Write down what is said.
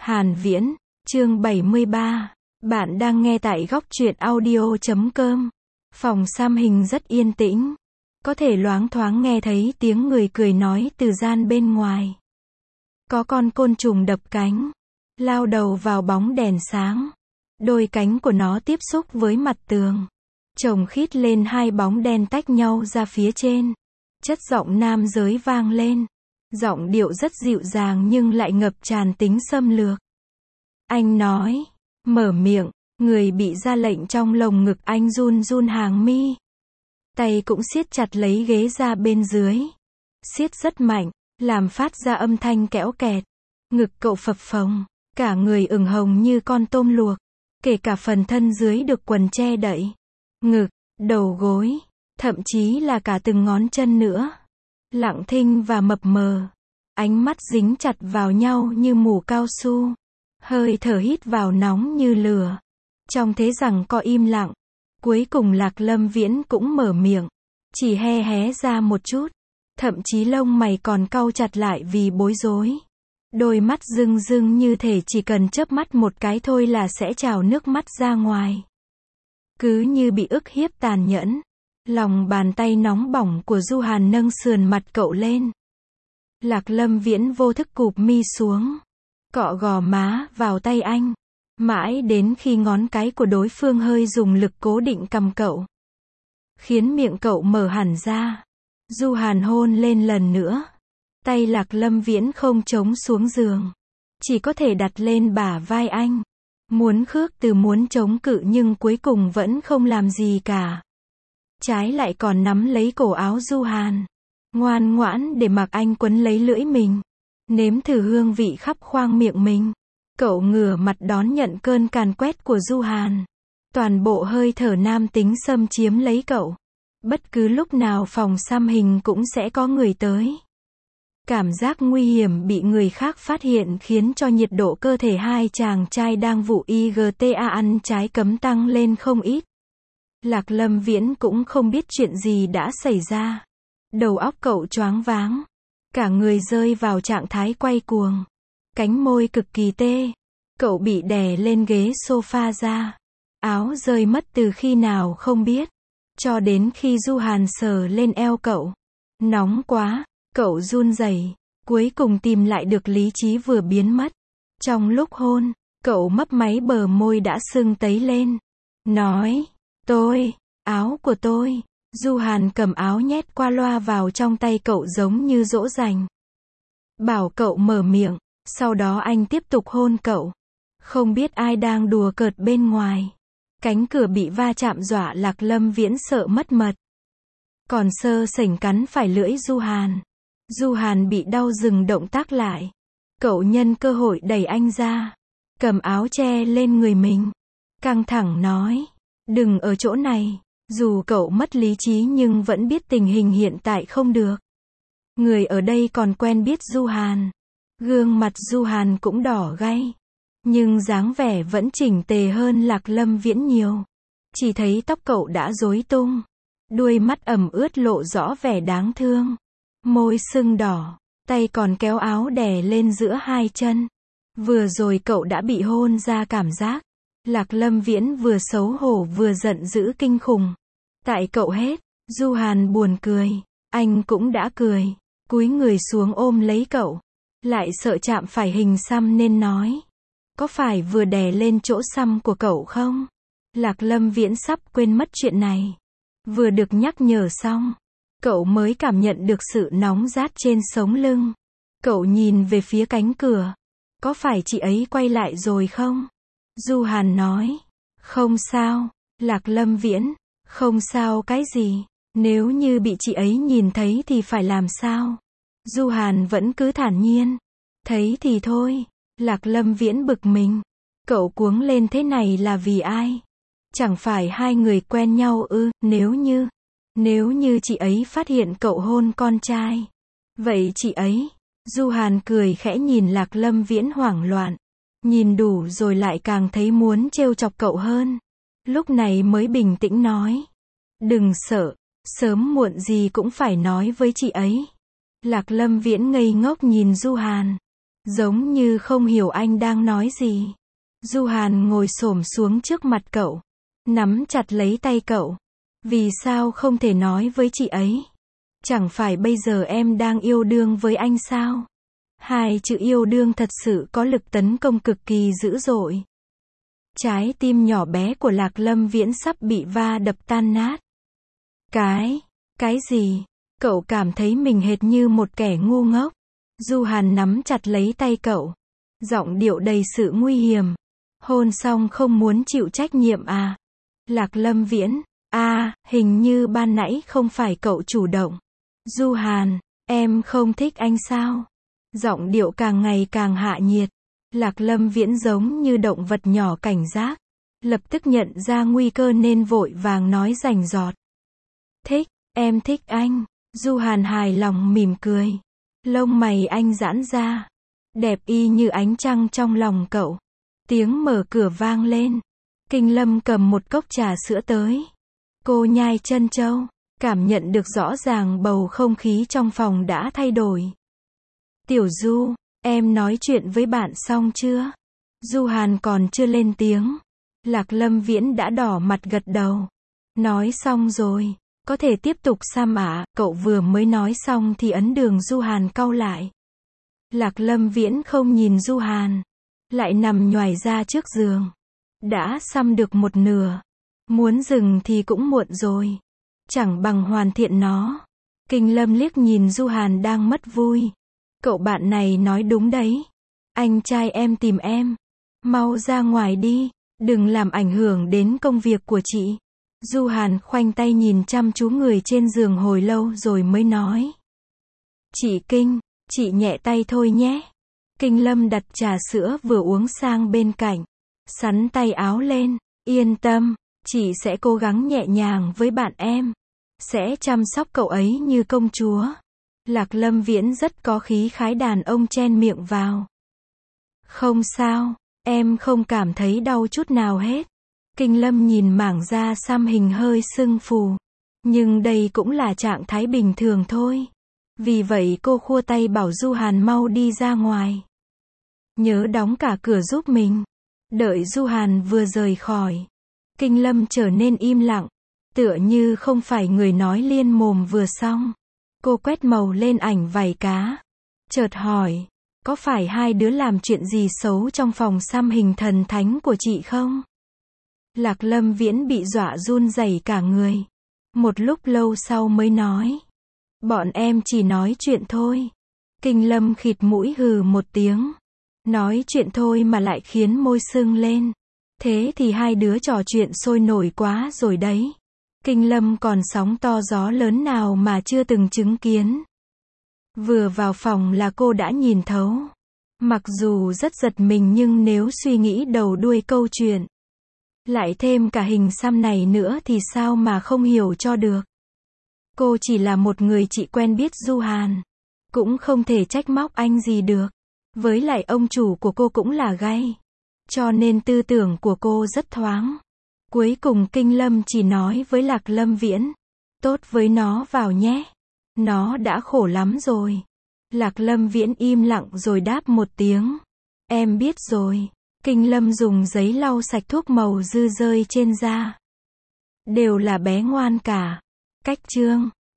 Hàn Viễn, chương 73. Bạn đang nghe tại góc truyện audio.com. Phòng Sam Hình rất yên tĩnh. Có thể loáng thoáng nghe thấy tiếng người cười nói từ gian bên ngoài. Có con côn trùng đập cánh, lao đầu vào bóng đèn sáng. Đôi cánh của nó tiếp xúc với mặt tường, chồng khít lên hai bóng đen tách nhau ra phía trên. Chất giọng nam giới vang lên. Giọng điệu rất dịu dàng nhưng lại ngập tràn tính xâm lược. Anh nói, mở miệng, người bị ra lệnh trong lồng ngực anh run run hàng mi. Tay cũng siết chặt lấy ghế ra bên dưới. Siết rất mạnh, làm phát ra âm thanh kẽo kẹt. Ngực cậu phập phồng, cả người ửng hồng như con tôm luộc. Kể cả phần thân dưới được quần che đậy. Ngực, đầu gối, thậm chí là cả từng ngón chân nữa. Lặng thinh và mập mờ. Ánh mắt dính chặt vào nhau như mủ cao su. Hơi thở hít vào nóng như lửa. Trong thế rằng có im lặng. Cuối cùng Lạc Lâm Viễn cũng mở miệng. Chỉ hé hé ra một chút. Thậm chí lông mày còn cau chặt lại vì bối rối. Đôi mắt rưng rưng như thể chỉ cần chớp mắt một cái thôi là sẽ trào nước mắt ra ngoài. Cứ như bị ức hiếp tàn nhẫn. Lòng bàn tay nóng bỏng của Du Hàn nâng sườn mặt cậu lên. Lạc Lâm Viễn vô thức cụp mi xuống. Cọ gò má vào tay anh. Mãi đến khi ngón cái của đối phương hơi dùng lực cố định cằm cậu. Khiến miệng cậu mở hẳn ra. Du Hàn hôn lên lần nữa. Tay Lạc Lâm Viễn không chống xuống giường. Chỉ có thể đặt lên bả vai anh. Muốn khước từ muốn chống cự nhưng cuối cùng vẫn không làm gì cả. Trái lại còn nắm lấy cổ áo Du Hàn. Ngoan ngoãn để mặc anh quấn lấy lưỡi mình. Nếm thử hương vị khắp khoang miệng mình. Cậu ngửa mặt đón nhận cơn càn quét của Du Hàn. Toàn bộ hơi thở nam tính xâm chiếm lấy cậu. Bất cứ lúc nào phòng Sam Hình cũng sẽ có người tới. Cảm giác nguy hiểm bị người khác phát hiện khiến cho nhiệt độ cơ thể hai chàng trai đang vụ IGTA ăn trái cấm tăng lên không ít. Lạc Lâm Viễn cũng không biết chuyện gì đã xảy ra. Đầu óc cậu choáng váng. Cả người rơi vào trạng thái quay cuồng. Cánh môi cực kỳ tê. Cậu bị đè lên ghế sofa ra. Áo rơi mất từ khi nào không biết. Cho đến khi Du Hàn sờ lên eo cậu. Nóng quá. Cậu run rẩy. Cuối cùng tìm lại được lý trí vừa biến mất. Trong lúc hôn, cậu mấp máy bờ môi đã sưng tấy lên. Nói, áo của tôi. Du Hàn cầm áo nhét qua loa vào trong tay cậu giống như dỗ dành. Bảo cậu mở miệng, sau đó anh tiếp tục hôn cậu. Không biết ai đang đùa cợt bên ngoài. Cánh cửa bị va chạm dọa Lạc Lâm Viễn sợ mất mật. Còn sơ sảnh cắn phải lưỡi Du Hàn. Du Hàn bị đau dừng động tác lại. Cậu nhân cơ hội đẩy anh ra. Cầm áo che lên người mình. Căng thẳng nói. Đừng ở chỗ này. Dù cậu mất lý trí nhưng vẫn biết tình hình hiện tại không được. Người ở đây còn quen biết Du Hàn. Gương mặt Du Hàn cũng đỏ gay. Nhưng dáng vẻ vẫn chỉnh tề hơn Lạc Lâm Viễn nhiều. Chỉ thấy tóc cậu đã rối tung. Đuôi mắt ẩm ướt lộ rõ vẻ đáng thương. Môi sưng đỏ. Tay còn kéo áo đè lên giữa hai chân. Vừa rồi cậu đã bị hôn ra cảm giác. Lạc Lâm Viễn vừa xấu hổ vừa giận dữ kinh khủng. Tại cậu hết. Du Hàn buồn cười. Anh cũng đã cười. Cúi người xuống ôm lấy cậu. Lại sợ chạm phải hình xăm nên nói. Có phải vừa đè lên chỗ xăm của cậu không? Lạc Lâm Viễn sắp quên mất chuyện này. Vừa được nhắc nhở xong. Cậu mới cảm nhận được sự nóng rát trên sống lưng. Cậu nhìn về phía cánh cửa. Có phải chị ấy quay lại rồi không? Du Hàn nói. Không sao. Lạc Lâm Viễn. Không sao cái gì? Nếu như bị chị ấy nhìn thấy thì phải làm sao? Du Hàn vẫn cứ thản nhiên. Thấy thì thôi. Lạc Lâm Viễn bực mình. Cậu cuống lên thế này là vì ai? Chẳng phải hai người quen nhau ư? Nếu như chị ấy phát hiện cậu hôn con trai. Vậy chị ấy? Du Hàn cười khẽ nhìn Lạc Lâm Viễn hoảng loạn. Nhìn đủ rồi lại càng thấy muốn trêu chọc cậu hơn. Lúc này mới bình tĩnh nói. Đừng sợ. Sớm muộn gì cũng phải nói với chị ấy. Lạc Lâm Viễn ngây ngốc nhìn Du Hàn. Giống như không hiểu anh đang nói gì. Du Hàn ngồi xổm xuống trước mặt cậu, nắm chặt lấy tay cậu. Vì sao không thể nói với chị ấy? Chẳng phải bây giờ em đang yêu đương với anh sao? Hai chữ yêu đương thật sự có lực tấn công cực kỳ dữ dội. Trái tim nhỏ bé của Lạc Lâm Viễn sắp bị va đập tan nát. Cái gì? Cậu cảm thấy mình hệt như một kẻ ngu ngốc. Du Hàn nắm chặt lấy tay cậu, giọng điệu đầy sự nguy hiểm. Hôn xong không muốn chịu trách nhiệm à? Lạc Lâm Viễn, hình như ban nãy không phải cậu chủ động. Du Hàn, em không thích anh sao? Giọng điệu càng ngày càng hạ nhiệt. Lạc Lâm Viễn giống như động vật nhỏ cảnh giác, lập tức nhận ra nguy cơ nên vội vàng nói rành rọt. Thích, em thích anh. Du Hàn hài lòng mỉm cười. Lông mày anh giãn ra, đẹp y như ánh trăng trong lòng cậu. Tiếng mở cửa vang lên. Kinh Lâm cầm một cốc trà sữa tới. Cô nhai trân châu, cảm nhận được rõ ràng bầu không khí trong phòng đã thay đổi. Tiểu Du, em nói chuyện với bạn xong chưa? Du Hàn còn chưa lên tiếng. Lạc Lâm Viễn đã đỏ mặt gật đầu. Nói xong rồi, có thể tiếp tục Sam ạ. Cậu vừa mới nói xong thì ấn đường Du Hàn cau lại. Lạc Lâm Viễn không nhìn Du Hàn, lại nằm nhoài ra trước giường. Đã xăm được một nửa, muốn dừng thì cũng muộn rồi, chẳng bằng hoàn thiện nó. Kinh Lâm liếc nhìn Du Hàn đang mất vui. Cậu bạn này nói đúng đấy. Anh trai em tìm em. Mau ra ngoài đi, đừng làm ảnh hưởng đến công việc của chị. Du Hàn khoanh tay nhìn chăm chú người trên giường hồi lâu rồi mới nói. Chị Kinh, chị nhẹ tay thôi nhé. Kinh Lâm đặt trà sữa vừa uống sang bên cạnh, xắn tay áo lên. Yên tâm, chị sẽ cố gắng nhẹ nhàng với bạn em. Sẽ chăm sóc cậu ấy như công chúa. Lạc Lâm Viễn rất có khí khái đàn ông chen miệng vào. Không sao, em không cảm thấy đau chút nào hết. Kinh Lâm nhìn mảng da xăm hình hơi sưng phù. Nhưng đây cũng là trạng thái bình thường thôi. Vì vậy cô khua tay bảo Du Hàn mau đi ra ngoài. Nhớ đóng cả cửa giúp mình. Đợi Du Hàn vừa rời khỏi, Kinh Lâm trở nên im lặng, tựa như không phải người nói liên mồm vừa xong. Cô quét màu lên ảnh vảy cá, chợt hỏi, có phải hai đứa làm chuyện gì xấu trong phòng xăm hình thần thánh của chị không? Lạc Lâm Viễn bị dọa run rẩy cả người. Một lúc lâu sau mới nói, bọn em chỉ nói chuyện thôi. Kinh Lâm khịt mũi hừ một tiếng. Nói chuyện thôi mà lại khiến môi sưng lên. Thế thì hai đứa trò chuyện sôi nổi quá rồi đấy. Kinh Lâm còn sóng to gió lớn nào mà chưa từng chứng kiến. Vừa vào phòng là cô đã nhìn thấu. Mặc dù rất giật mình nhưng nếu suy nghĩ đầu đuôi câu chuyện, lại thêm cả hình xăm này nữa thì sao mà không hiểu cho được. Cô chỉ là một người chị quen biết Du Hàn, cũng không thể trách móc anh gì được. Với lại ông chủ của cô cũng là gay, cho nên tư tưởng của cô rất thoáng. Cuối cùng Kinh Lâm chỉ nói với Lạc Lâm Viễn, tốt với nó vào nhé. Nó đã khổ lắm rồi. Lạc Lâm Viễn im lặng rồi đáp một tiếng. Em biết rồi. Kinh Lâm dùng giấy lau sạch thuốc màu dư rơi trên da. Đều là bé ngoan cả. Cách chương